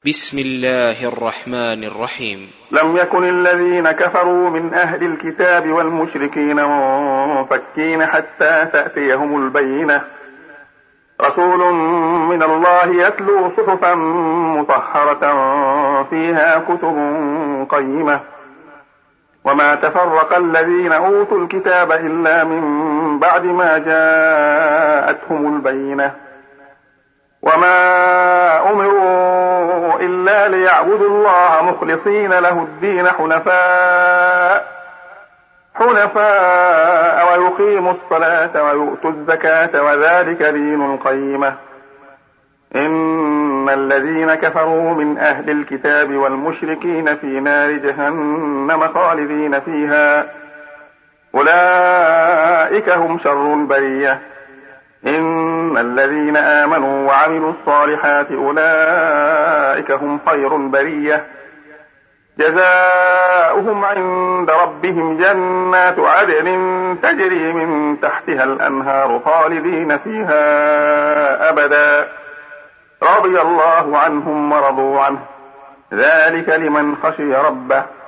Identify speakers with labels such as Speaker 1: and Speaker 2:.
Speaker 1: بسم الله الرحمن الرحيم.
Speaker 2: لم يكن الذين كفروا من أهل الكتاب والمشركين منفكين حتى تأتيهم البينة، رسول من الله يتلو صحفا مطهرة فيها كتب قيمة، وما تفرق الذين أوتوا الكتاب إلا من بعد ما جاءتهم البينة، وما أمروا إلا ليعبدوا الله مخلصين له الدين حنفاء ويقيموا الصلاة ويؤتوا الزكاة وذلك دين القيمة. إن الذين كفروا من أهل الكتاب والمشركين في نار جهنم خالدين فيها، أولئك هم شر البرية. إن الذين آمنوا وعملوا الصالحات أولئك هم خير البرية، جزاؤهم عند ربهم جنات عدن تجري من تحتها الأنهار خالدين فيها أبدا، رضي الله عنهم ورضوا عنه، ذلك لمن خشي ربه.